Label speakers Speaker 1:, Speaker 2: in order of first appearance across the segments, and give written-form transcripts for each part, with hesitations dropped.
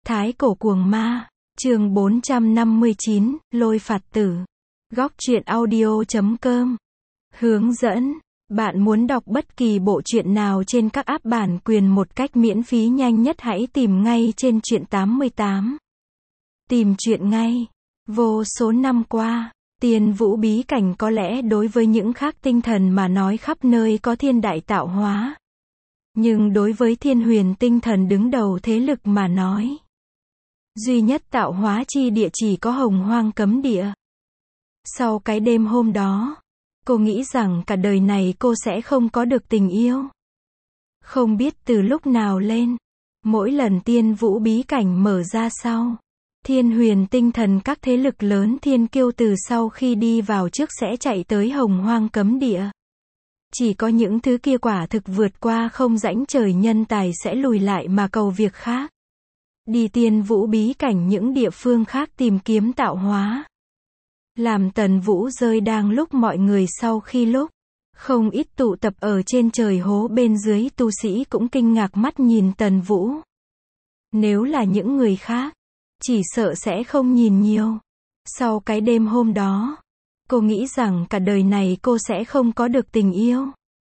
Speaker 1: Thái cổ cuồng ma, chương 459, lôi phạt tử. Góc truyện audio.com. Hướng dẫn. Bạn muốn đọc bất kỳ bộ truyện nào trên các app bản quyền một cách miễn phí nhanh nhất hãy tìm ngay trên truyện 88. Tìm truyện ngay. Vô số năm qua, Tiên Vũ bí cảnh có lẽ đối với những khác tinh thần mà nói khắp nơi có thiên đại tạo hóa. Nhưng đối với Thiên Huyền tinh thần đứng đầu thế lực mà nói, duy nhất tạo hóa chi địa chỉ có Hồng Hoang cấm địa. Sau cái đêm hôm đó, cô nghĩ rằng cả đời này cô sẽ không có được tình yêu. Không biết từ lúc nào lên, mỗi lần Tiên Vũ bí cảnh mở ra sau, Thiên Huyền tinh thần các thế lực lớn thiên kiêu từ sau khi đi vào trước sẽ chạy tới Hồng Hoang cấm địa. Chỉ có những thứ kia quả thực vượt qua không rãnh trời nhân tài sẽ lùi lại mà cầu việc khác. Đi Tiên Vũ bí cảnh những địa phương khác tìm kiếm tạo hóa. Làm Tần Vũ rơi đang lúc mọi người sau khi lúc không ít tụ tập ở trên trời hố bên dưới tu sĩ cũng kinh ngạc mắt nhìn Tần Vũ. Nếu là những người khác, chỉ sợ sẽ không nhìn nhiều. Sau cái đêm hôm đó, cô nghĩ rằng cả đời này cô sẽ không có được tình yêu.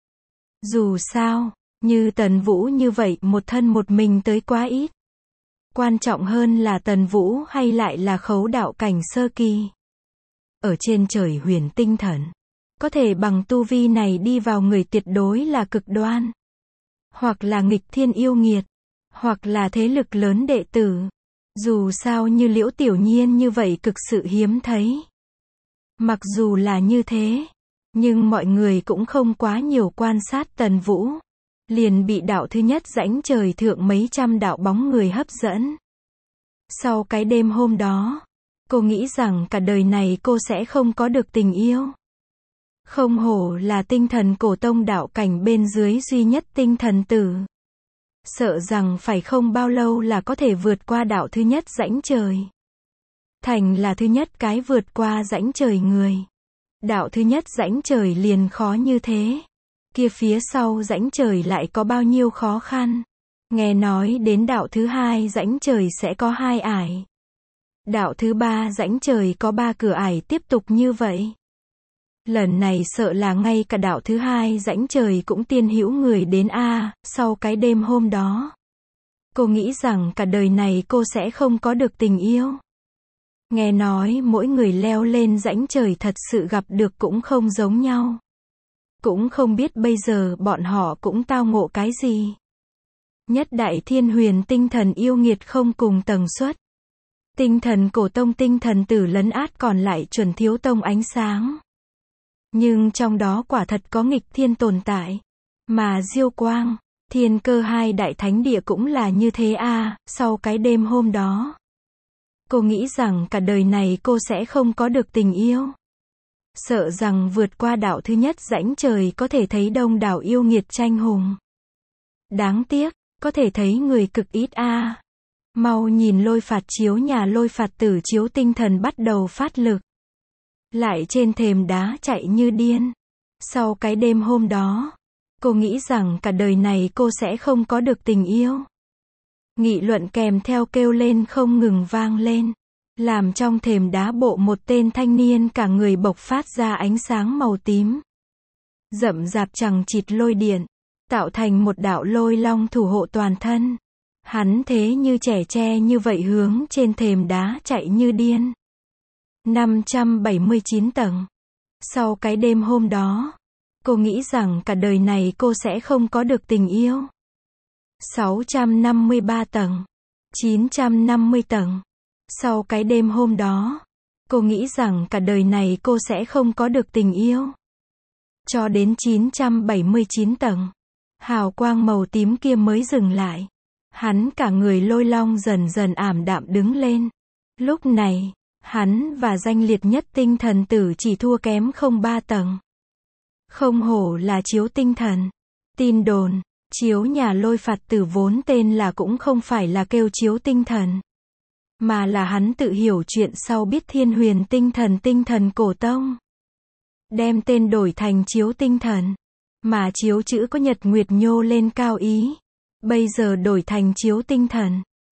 Speaker 1: Dù sao, như Tần Vũ như vậy một thân một mình tới quá ít. Quan trọng hơn là Tần Vũ hay lại là khấu đạo cảnh sơ kỳ. Ở trên trời huyền tinh thần, có thể bằng tu vi này đi vào người tuyệt đối là cực đoan. Hoặc là nghịch thiên yêu nghiệt, hoặc là thế lực lớn đệ tử. Dù sao như Liễu Tiểu Nhiên như vậy cực sự hiếm thấy. Mặc dù là như thế, nhưng mọi người cũng không quá nhiều quan sát Tần Vũ. Liền bị đạo thứ nhất rãnh trời thượng mấy trăm đạo bóng người hấp dẫn. Sau cái đêm hôm đó, cô nghĩ rằng cả đời này cô sẽ không có được tình yêu. Không hổ là tinh thần cổ tông đạo cảnh bên dưới duy nhất tinh thần tử. Sợ rằng phải không bao lâu là có thể vượt qua đạo thứ nhất rãnh trời. Thành là thứ nhất cái vượt qua rãnh trời người. Đạo thứ nhất rãnh trời liền khó như thế. Kia phía sau rãnh trời lại có bao nhiêu khó khăn. Nghe nói đến đạo thứ hai rãnh trời sẽ có 2 ải. Đạo thứ 3 rãnh trời có 3 cửa ải tiếp tục như vậy. Lần này sợ là ngay cả đạo thứ 2 rãnh trời cũng tiên hữu người đến a. Sau cái đêm hôm đó, cô nghĩ rằng cả đời này cô sẽ không có được tình yêu. Nghe nói mỗi người leo lên rãnh trời thật sự gặp được cũng không giống nhau. Cũng không biết bây giờ bọn họ cũng tao ngộ cái gì. Nhất đại Thiên Huyền tinh thần yêu nghiệt không cùng tầng suất. Tinh thần cổ tông tinh thần tử lấn át còn lại chuẩn thiếu tông ánh sáng. Nhưng trong đó quả thật có nghịch thiên tồn tại. Mà Diêu Quang, Thiên Cơ hai đại thánh địa cũng là như thế a. Sau cái đêm hôm đó, cô nghĩ rằng cả đời này cô sẽ không có được tình yêu. Sợ rằng vượt qua đạo thứ nhất rãnh trời có thể thấy đông đảo yêu nghiệt tranh hùng. Đáng tiếc, có thể thấy người cực ít a. Mau nhìn lôi phạt chiếu nhà lôi phạt tử chiếu tinh thần bắt đầu phát lực. Lại trên thềm đá chạy như điên. Sau cái đêm hôm đó, cô nghĩ rằng cả đời này cô sẽ không có được tình yêu. Nghị luận kèm theo kêu lên không ngừng vang lên. Làm trong thềm đá bộ một tên thanh niên cả người bộc phát ra ánh sáng màu tím. Rậm rạp chằng chịt lôi điện, tạo thành một đạo lôi long thủ hộ toàn thân. Hắn thế như trẻ tre như vậy hướng trên thềm đá chạy như điên. 579 tầng. Sau cái đêm hôm đó, cô nghĩ rằng cả đời này cô sẽ không có được tình yêu. 653 tầng. 950 tầng. Sau cái đêm hôm đó, cô nghĩ rằng cả đời này cô sẽ không có được tình yêu. Cho đến 979 tầng, hào quang màu tím kia mới dừng lại. Hắn cả người lôi long dần dần ảm đạm đứng lên. Lúc này, hắn và danh liệt nhất tinh thần tử chỉ thua kém không 3 tầng. Không hổ là chiếu tinh thần. Tin đồn, chiếu nhà lôi phạt tử vốn tên là cũng không phải là kêu chiếu tinh thần. Mà là hắn tự hiểu chuyện sau biết Thiên Huyền tinh thần cổ tông. Đem tên đổi thành chiếu tinh thần. Mà chiếu chữ có nhật nguyệt nhô lên cao ý. Bây giờ đổi thành chiếu tinh thần.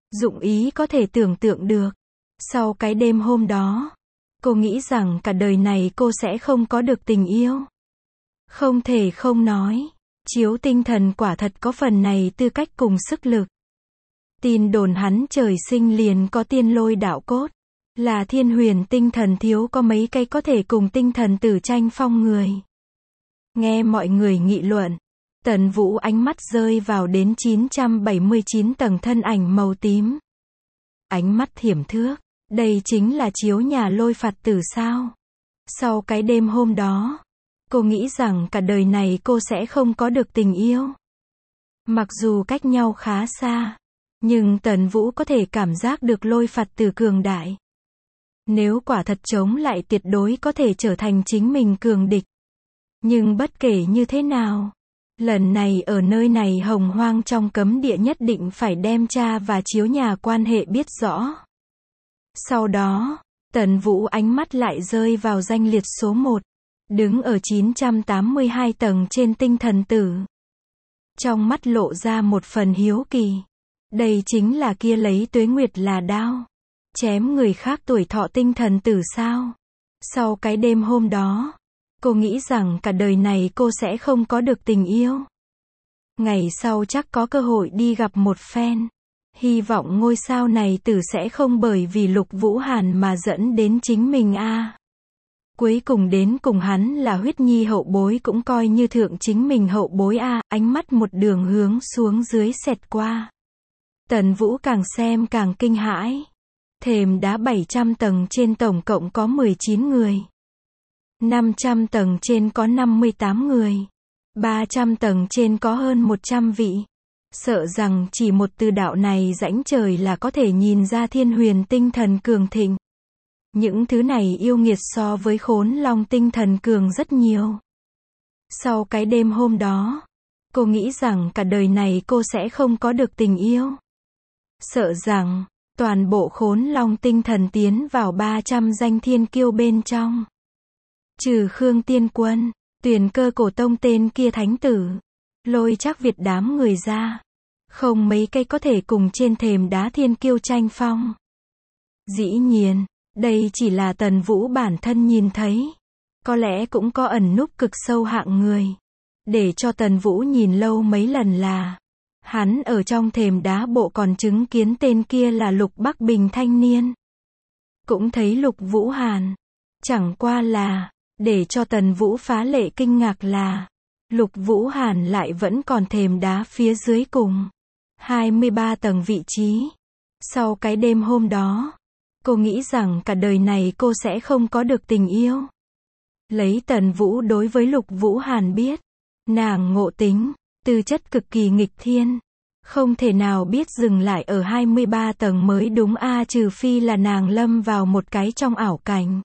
Speaker 1: Dụng ý có thể tưởng tượng được. Sau cái đêm hôm đó, cô nghĩ rằng cả đời này cô sẽ không có được tình yêu. Không thể không nói, Chiếu tinh thần quả thật có phần này tư cách cùng sức lực. Tin đồn hắn trời sinh liền có tiên lôi đạo cốt, là thiên huyền tinh thần thiếu có mấy cây có thể cùng tinh thần tử tranh phong người. Nghe mọi người nghị luận, Tần Vũ ánh mắt rơi vào đến 979 tầng thân ảnh màu tím. Ánh mắt thiểm thước, đây chính là chiếu nhà lôi phạt tử sao? Sau cái đêm hôm đó, cô nghĩ rằng cả đời này cô sẽ không có được tình yêu. Mặc dù cách nhau khá xa, nhưng Tần Vũ có thể cảm giác được lôi phạt tử cường đại. Nếu quả thật chống lại tuyệt đối có thể trở thành chính mình cường địch. Nhưng bất kể như thế nào, lần này ở nơi này hồng hoang trong cấm địa nhất định phải đem cha và chiếu nhà quan hệ biết rõ. Sau đó, Tần Vũ ánh mắt lại rơi vào danh liệt số 1, đứng ở 982 tầng trên tinh thần tử. Trong mắt lộ ra một phần hiếu kỳ. Đây chính là kia lấy tuế nguyệt là đao, chém người khác tuổi thọ tinh thần tử sao? Sau cái đêm hôm đó, cô nghĩ rằng cả đời này cô sẽ không có được tình yêu. Ngày sau chắc có cơ hội đi gặp một phen. Hy vọng ngôi sao này tử sẽ không bởi vì Lục Vũ Hàn mà dẫn đến chính mình a. Cuối cùng đến cùng hắn là huyết nhi hậu bối cũng coi như thượng chính mình hậu bối a. Ánh mắt một đường hướng xuống dưới xẹt qua. Tần Vũ càng xem càng kinh hãi. Thềm đá 700 tầng trên tổng cộng có 19 người. 500 tầng trên có 58 người. 300 tầng trên có hơn 100 vị. Sợ rằng chỉ một từ đạo này rãnh trời là có thể nhìn ra thiên huyền tinh thần cường thịnh. Những thứ này yêu nghiệt so với khốn long tinh thần cường rất nhiều. Sau cái đêm hôm đó, cô nghĩ rằng cả đời này cô sẽ không có được tình yêu. Sợ rằng, toàn bộ khốn long tinh thần tiến vào 300 danh thiên kiêu bên trong. Trừ Khương Tiên Quân, Tuyền Cơ Cổ Tông tên kia thánh tử, Lôi Trác Việt đám người ra. Không mấy cây có thể cùng trên thềm đá thiên kiêu tranh phong. Dĩ nhiên, đây chỉ là Tần Vũ bản thân nhìn thấy. Có lẽ cũng có ẩn núp cực sâu hạng người. Để cho Tần Vũ nhìn lâu mấy lần là hắn ở trong thềm đá bộ còn chứng kiến tên kia là Lục Bắc Bình thanh niên. Cũng thấy Lục Vũ Hàn. Chẳng qua là, để cho Tần Vũ phá lệ kinh ngạc là Lục Vũ Hàn lại vẫn còn thềm đá phía dưới cùng. 23 tầng vị trí. Sau cái đêm hôm đó, cô nghĩ rằng cả đời này cô sẽ không có được tình yêu. Lấy Tần Vũ đối với Lục Vũ Hàn biết, nàng ngộ tính, tư chất cực kỳ nghịch thiên. Không thể nào biết dừng lại ở 23 tầng mới đúng a, trừ phi là nàng lâm vào một cái trong ảo cảnh.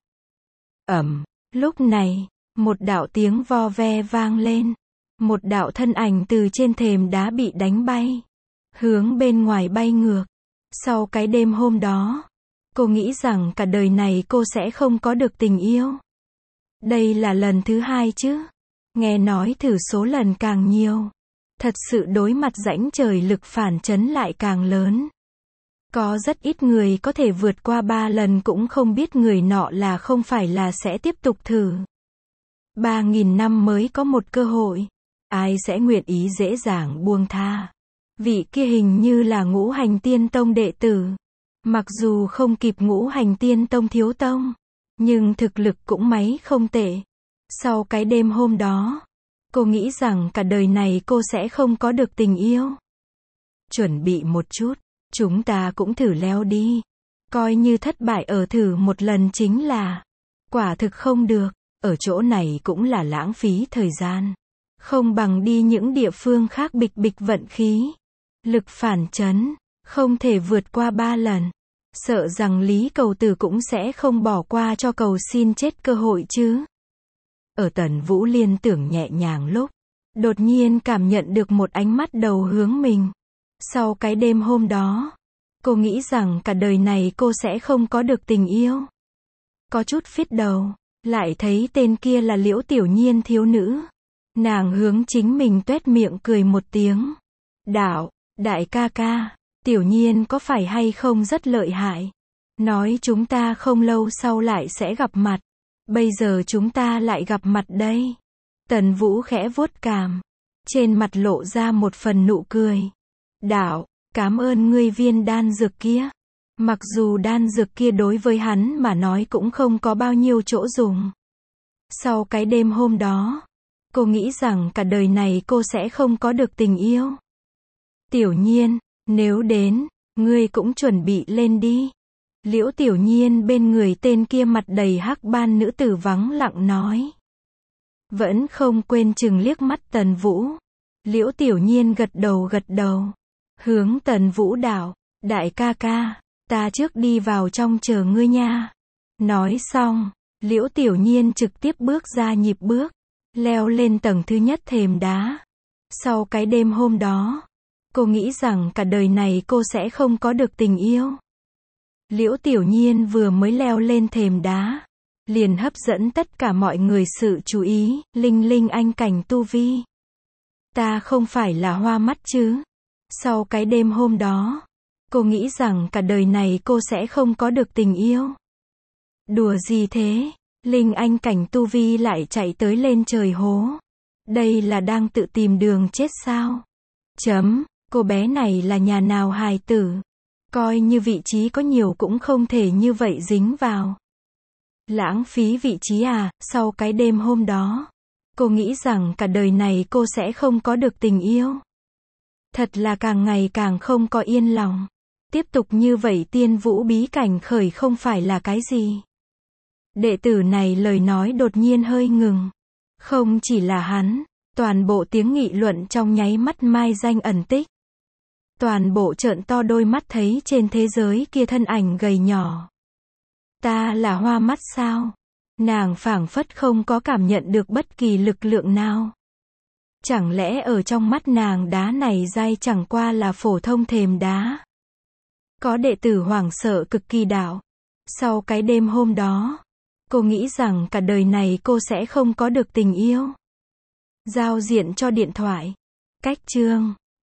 Speaker 1: Lúc này, một đạo tiếng vo ve vang lên. Một đạo thân ảnh từ trên thềm đá bị đánh bay. Hướng bên ngoài bay ngược. Sau cái đêm hôm đó, cô nghĩ rằng cả đời này cô sẽ không có được tình yêu. Đây là lần thứ 2 chứ. Nghe nói thử số lần càng nhiều. Thật sự đối mặt rãnh trời lực phản chấn lại càng lớn. Có rất ít người có thể vượt qua 3 lần cũng không biết người nọ là không phải là sẽ tiếp tục thử. 3.000 năm mới có một cơ hội. Ai sẽ nguyện ý dễ dàng buông tha. Vị kia hình như là Ngũ Hành Tiên Tông đệ tử. Mặc dù không kịp Ngũ Hành Tiên Tông thiếu tông, nhưng thực lực cũng mấy không tệ. Sau cái đêm hôm đó, cô nghĩ rằng cả đời này cô sẽ không có được tình yêu. Chuẩn bị một chút, chúng ta cũng thử leo đi. Coi như thất bại ở thử một lần chính là quả thực không được, ở chỗ này cũng là lãng phí thời gian. Không bằng đi những địa phương khác bịch bịch vận khí. Lực phản chấn, không thể vượt qua 3 lần. Sợ rằng Lý Cầu Tử cũng sẽ không bỏ qua cho cầu xin chết cơ hội chứ. Ở Tần Vũ liên tưởng nhẹ nhàng lúc, đột nhiên cảm nhận được một ánh mắt đầu hướng mình. Sau cái đêm hôm đó, cô nghĩ rằng cả đời này cô sẽ không có được tình yêu. Có chút phít đầu, lại thấy tên kia là Liễu Tiểu Nhiên thiếu nữ. Nàng hướng chính mình tuét miệng cười một tiếng. Đạo, đại ca ca, Tiểu Nhiên có phải hay không rất lợi hại? Nói chúng ta không lâu sau lại sẽ gặp mặt. Bây giờ chúng ta lại gặp mặt đây. Tần Vũ khẽ vuốt cằm. Trên mặt lộ ra một phần nụ cười. Đạo, cảm ơn ngươi viên đan dược kia. Mặc dù đan dược kia đối với hắn mà nói cũng không có bao nhiêu chỗ dùng. Sau cái đêm hôm đó, cô nghĩ rằng cả đời này cô sẽ không có được tình yêu. Tiểu Nhiên, nếu đến, ngươi cũng chuẩn bị lên đi. Liễu Tiểu Nhiên bên người tên kia mặt đầy hắc ban nữ tử vắng lặng nói. Vẫn không quên chừng liếc mắt Tần Vũ. Liễu Tiểu Nhiên gật đầu. Hướng Tần Vũ đạo, đại ca ca, ta trước đi vào trong chờ ngươi nha. Nói xong, Liễu Tiểu Nhiên trực tiếp bước ra nhịp bước, leo lên tầng thứ nhất thềm đá. Sau cái đêm hôm đó, cô nghĩ rằng cả đời này cô sẽ không có được tình yêu. Liễu Tiểu Nhiên vừa mới leo lên thềm đá, liền hấp dẫn tất cả mọi người sự chú ý, linh anh cảnh tu vi. Ta không phải là hoa mắt chứ? Sau cái đêm hôm đó, cô nghĩ rằng cả đời này cô sẽ không có được tình yêu. Đùa gì thế? Linh anh cảnh tu vi lại chạy tới lên trời hố. Đây là đang tự tìm đường chết sao? Cô bé này là nhà nào hài tử? Coi như vị trí có nhiều cũng không thể như vậy dính vào. Lãng phí vị trí à? Sau cái đêm hôm đó, cô nghĩ rằng cả đời này cô sẽ không có được tình yêu. Thật là càng ngày càng không có yên lòng. Tiếp tục như vậy Tiên Vũ bí cảnh khởi không phải là cái gì. Đệ tử này lời nói đột nhiên hơi ngừng. Không chỉ là hắn, toàn bộ tiếng nghị luận trong nháy mắt mai danh ẩn tích. Toàn bộ trợn to đôi mắt thấy trên thế giới kia thân ảnh gầy nhỏ. Ta là hoa mắt sao? Nàng phảng phất không có cảm nhận được bất kỳ lực lượng nào. Chẳng lẽ ở trong mắt nàng đá này dai chẳng qua là phổ thông thềm đá? Có đệ tử hoảng sợ cực kỳ đạo. Sau cái đêm hôm đó, cô nghĩ rằng cả đời này cô sẽ không có được tình yêu. Giao diện cho điện thoại. Cách chương